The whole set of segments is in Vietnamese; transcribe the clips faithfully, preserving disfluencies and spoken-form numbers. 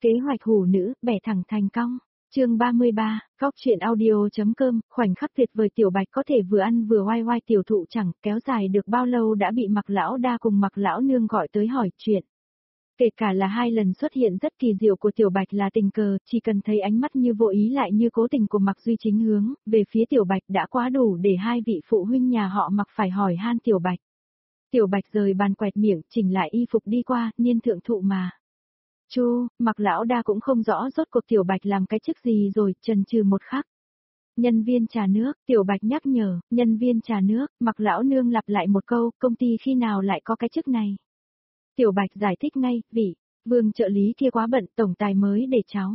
Kế hoạch hủ nữ, bẻ thẳng thành cong. Chương ba mươi ba, Góc truyện audio.com, khoảnh khắc tuyệt vời Tiểu Bạch có thể vừa ăn vừa oai oai tiểu thụ chẳng kéo dài được bao lâu đã bị Mặc lão đa cùng Mặc lão nương gọi tới hỏi chuyện. Kể cả là hai lần xuất hiện rất kỳ diệu của Tiểu Bạch là tình cờ, chỉ cần thấy ánh mắt như vô ý lại như cố tình của Mặc Duy Chính hướng, về phía Tiểu Bạch đã quá đủ để hai vị phụ huynh nhà họ Mặc phải hỏi han Tiểu Bạch. Tiểu Bạch rời bàn quẹt miệng, chỉnh lại y phục đi qua, niên thượng thụ mà. Chu, Mặc lão đa cũng không rõ rốt cuộc Tiểu Bạch làm cái chức gì rồi, chần chừ một khắc. Nhân viên trà nước, Tiểu Bạch nhắc nhở, nhân viên trà nước, Mặc lão nương lặp lại một câu, công ty khi nào lại có cái chức này. Tiểu Bạch giải thích ngay, vị, Vương trợ lý kia quá bận, tổng tài mới để cháu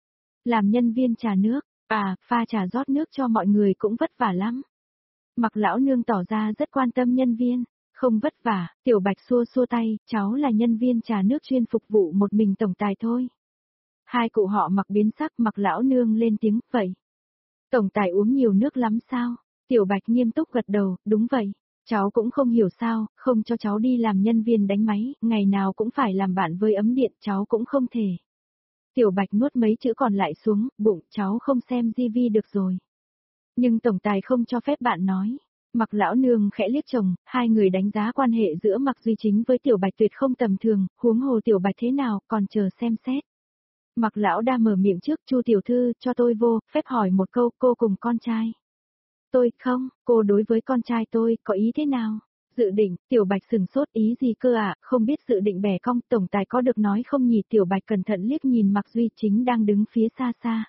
làm nhân viên trà nước, à, pha trà rót nước cho mọi người cũng vất vả lắm. Mặc lão nương tỏ ra rất quan tâm nhân viên. Không vất vả, Tiểu Bạch xua xua tay, cháu là nhân viên trà nước chuyên phục vụ một mình tổng tài thôi. Hai cụ họ Mặc biến sắc, Mặc lão nương lên tiếng, vậy. Tổng tài uống nhiều nước lắm sao? Tiểu Bạch nghiêm túc gật đầu, đúng vậy. Cháu cũng không hiểu sao, không cho cháu đi làm nhân viên đánh máy, ngày nào cũng phải làm bạn với ấm điện, cháu cũng không thể. Tiểu Bạch nuốt mấy chữ còn lại xuống, bụng, cháu không xem ti vi được rồi. Nhưng tổng tài không cho phép bạn nói. Mặc lão nương khẽ liếc chồng, hai người đánh giá quan hệ giữa Mặc Duy Chính với Tiểu Bạch tuyệt không tầm thường, huống hồ Tiểu Bạch thế nào, còn chờ xem xét. Mặc lão đa mở miệng trước, Chu tiểu thư, cho tôi vô, phép hỏi một câu, cô cùng con trai. Tôi, không, cô đối với con trai tôi, có ý thế nào? Dự định, Tiểu Bạch sừng sốt, ý gì cơ à, không biết dự định bẻ cong, tổng tài có được nói không nhỉ? Tiểu Bạch cẩn thận liếc nhìn Mặc Duy Chính đang đứng phía xa xa.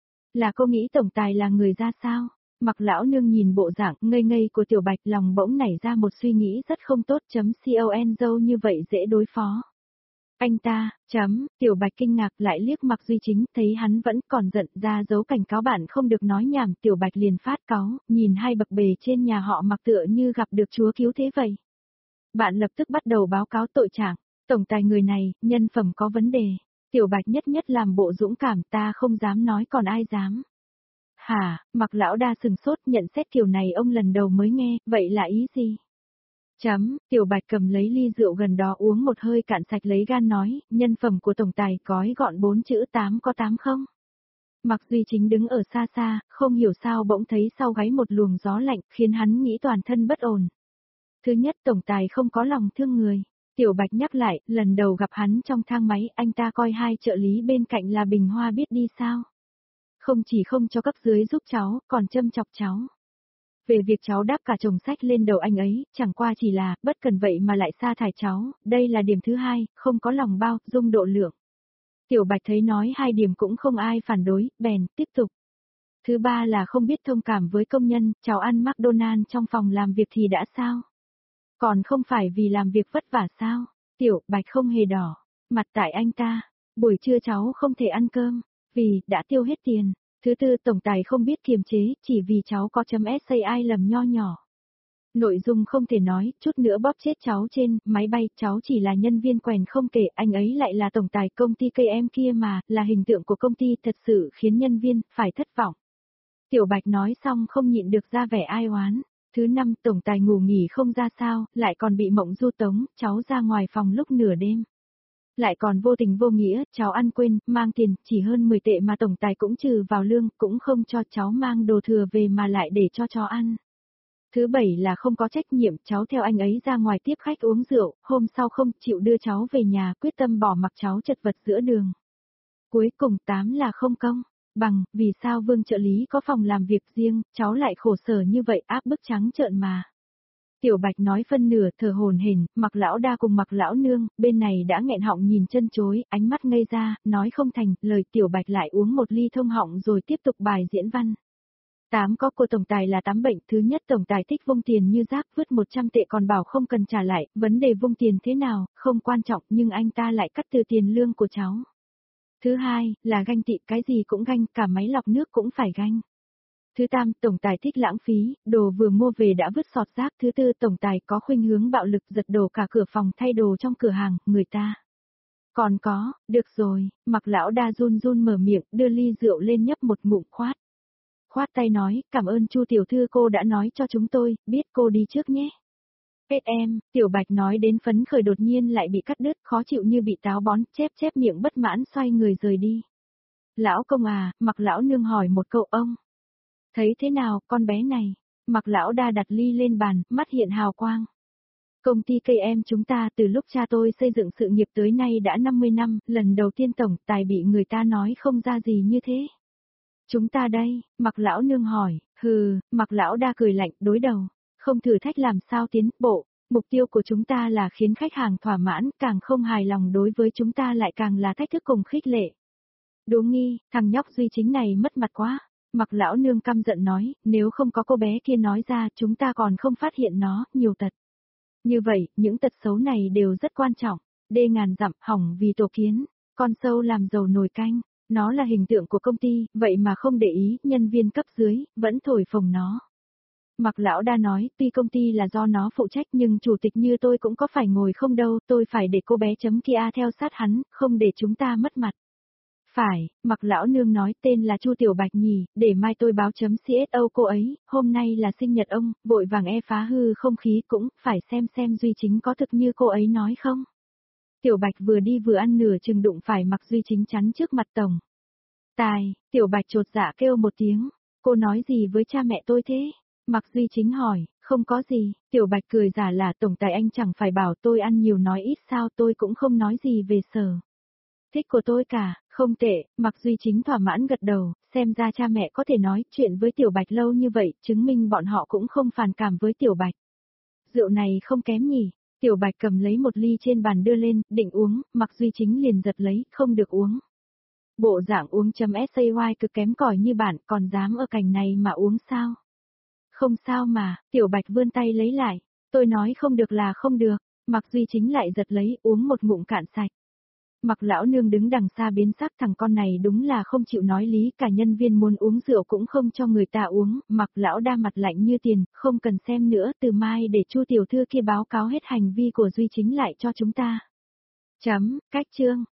Là cô nghĩ tổng tài là người ra sao? Mặc lão nương nhìn bộ dạng ngây ngây của Tiểu Bạch, lòng bỗng nảy ra một suy nghĩ rất không tốt, chấm con dâu như vậy dễ đối phó. Anh ta, chấm, Tiểu Bạch kinh ngạc lại liếc Mặc Duy Chính, thấy hắn vẫn còn giận ra dấu cảnh cáo bạn không được nói nhảm, Tiểu Bạch liền phát cáu, nhìn hai bậc bề trên nhà họ Mặc tựa như gặp được chúa cứu thế vậy. Bạn lập tức bắt đầu báo cáo tội trạng, tổng tài người này, nhân phẩm có vấn đề. Tiểu Bạch nhất nhất làm bộ dũng cảm, ta không dám nói còn ai dám. Hả, Mặc lão đa sừng sốt, nhận xét kiểu này ông lần đầu mới nghe, vậy là ý gì? Chấm, Tiểu Bạch cầm lấy ly rượu gần đó uống một hơi cạn sạch lấy gan nói, nhân phẩm của tổng tài gói gọn bốn chữ tám có tám không? Mặc Duy Chính đứng ở xa xa, không hiểu sao bỗng thấy sau gáy một luồng gió lạnh, khiến hắn nghĩ toàn thân bất ổn. Thứ nhất, tổng tài không có lòng thương người. Tiểu Bạch nhắc lại, lần đầu gặp hắn trong thang máy, anh ta coi hai trợ lý bên cạnh là Bình Hoa biết đi sao. Không chỉ không cho cấp dưới giúp cháu, còn châm chọc cháu. Về việc cháu đáp cả chồng sách lên đầu anh ấy, chẳng qua chỉ là, bất cần vậy mà lại sa thải cháu, đây là điểm thứ hai, không có lòng bao, dung độ lượng. Tiểu Bạch thấy nói hai điểm cũng không ai phản đối, bèn, tiếp tục. Thứ ba là không biết thông cảm với công nhân, cháu ăn McDonald's trong phòng làm việc thì đã sao? Còn không phải vì làm việc vất vả sao? Tiểu Bạch không hề đỏ, mặt tại anh ta, buổi trưa cháu không thể ăn cơm. Vì, đã tiêu hết tiền. Thứ tư, tổng tài không biết kiềm chế, chỉ vì cháu có chấm sai lầm nho nhỏ. Nội dung không thể nói, chút nữa bóp chết cháu trên máy bay, cháu chỉ là nhân viên quèn không kể, anh ấy lại là tổng tài công ty ca em kia mà, là hình tượng của công ty, thật sự khiến nhân viên phải thất vọng. Tiểu Bạch nói xong không nhịn được ra vẻ ai oán. Thứ năm, tổng tài ngủ nghỉ không ra sao, lại còn bị mộng du tống, cháu ra ngoài phòng lúc nửa đêm. Lại còn vô tình vô nghĩa, cháu ăn quên, mang tiền, chỉ hơn mười tệ mà tổng tài cũng trừ vào lương, cũng không cho cháu mang đồ thừa về mà lại để cho chó ăn. Thứ bảy là không có trách nhiệm, cháu theo anh ấy ra ngoài tiếp khách uống rượu, hôm sau không chịu đưa cháu về nhà, quyết tâm bỏ mặc cháu chật vật giữa đường. Cuối cùng tám là không công, bằng, vì sao Vương trợ lý có phòng làm việc riêng, cháu lại khổ sở như vậy, áp bức trắng trợn mà. Tiểu Bạch nói phân nửa thở hổn hển, Mặc lão đa cùng Mặc lão nương, bên này đã nghẹn họng nhìn chân chối, ánh mắt ngây ra, nói không thành, lời Tiểu Bạch lại uống một ly thông họng rồi tiếp tục bài diễn văn. Tám có của tổng tài là tám bệnh, thứ nhất tổng tài thích vung tiền như rác, vứt một trăm tệ còn bảo không cần trả lại, vấn đề vung tiền thế nào, không quan trọng, nhưng anh ta lại cắt từ tiền lương của cháu. Thứ hai, là ganh tị, cái gì cũng ganh, cả máy lọc nước cũng phải ganh. Thứ tam, tổng tài thích lãng phí, đồ vừa mua về đã vứt sọt rác. Thứ tư, tổng tài có khuynh hướng bạo lực, giật đổ cả cửa phòng, thay đồ trong cửa hàng, người ta. Còn có, được rồi, Mặc lão đa run run mở miệng, đưa ly rượu lên nhấp một ngụm khoát. Khoát tay nói, cảm ơn Chu tiểu thư cô đã nói cho chúng tôi, biết cô đi trước nhé. Kết em, Tiểu Bạch nói đến phấn khởi đột nhiên lại bị cắt đứt, khó chịu như bị táo bón, chép chép miệng bất mãn xoay người rời đi. Lão công à, Mặc lão nương hỏi một câu ông. Thấy thế nào, con bé này? Mặc lão đa đặt ly lên bàn, mắt hiện hào quang. Công ty cây em chúng ta từ lúc cha tôi xây dựng sự nghiệp tới nay đã năm mươi năm, lần đầu tiên tổng tài bị người ta nói không ra gì như thế. Chúng ta đây, Mặc lão nương hỏi, hừ, Mặc lão đa cười lạnh, đối đầu, không thử thách làm sao tiến bộ, mục tiêu của chúng ta là khiến khách hàng thỏa mãn, càng không hài lòng đối với chúng ta lại càng là thách thức cùng khích lệ. Đố nghi, thằng nhóc Duy Chính này mất mặt quá. Mặc lão nương căm giận nói, nếu không có cô bé kia nói ra chúng ta còn không phát hiện nó, nhiều tật. Như vậy, những tật xấu này đều rất quan trọng. Đê ngàn dặm, hỏng vì tổ kiến, con sâu làm dầu nồi canh, nó là hình tượng của công ty, vậy mà không để ý, nhân viên cấp dưới, vẫn thổi phồng nó. Mặc lão đa nói, tuy công ty là do nó phụ trách nhưng chủ tịch như tôi cũng có phải ngồi không đâu, tôi phải để cô bé chấm kia theo sát hắn, không để chúng ta mất mặt. Phải, Mặc lão nương nói tên là Chu Tiểu Bạch nhỉ, để mai tôi báo chấm xê ét ô cô ấy, hôm nay là sinh nhật ông, vội vàng e phá hư không khí cũng, phải xem xem Duy Chính có thực như cô ấy nói không. Tiểu Bạch vừa đi vừa ăn nửa chừng đụng phải Mặc Duy Chính chắn trước mặt tổng. Tài, Tiểu Bạch chột dạ kêu một tiếng, cô nói gì với cha mẹ tôi thế? Mặc Duy Chính hỏi, không có gì, Tiểu Bạch cười giả là tổng tài anh chẳng phải bảo tôi ăn nhiều nói ít sao, tôi cũng không nói gì về sở thích của tôi cả, không tệ. Mặc Duy Chính thỏa mãn gật đầu, xem ra cha mẹ có thể nói chuyện với Tiểu Bạch lâu như vậy, chứng minh bọn họ cũng không phản cảm với Tiểu Bạch. Rượu này không kém nhỉ? Tiểu Bạch cầm lấy một ly trên bàn đưa lên, định uống, Mặc Duy Chính liền giật lấy, không được uống. Bộ dạng uống chấm say cực kém cỏi như bạn, còn dám ở cảnh này mà uống sao? Không sao mà, Tiểu Bạch vươn tay lấy lại, tôi nói không được là không được, Mặc Duy Chính lại giật lấy, uống một ngụm cạn sạch. Mặc lão nương đứng đằng xa biến sắc, thằng con này đúng là không chịu nói lý, cả nhân viên muốn uống rượu cũng không cho người ta uống, Mặc lão đa mặt lạnh như tiền, không cần xem nữa, từ mai để Chu tiểu thư kia báo cáo hết hành vi của Duy Chính lại cho chúng ta. Chấm, cách chương.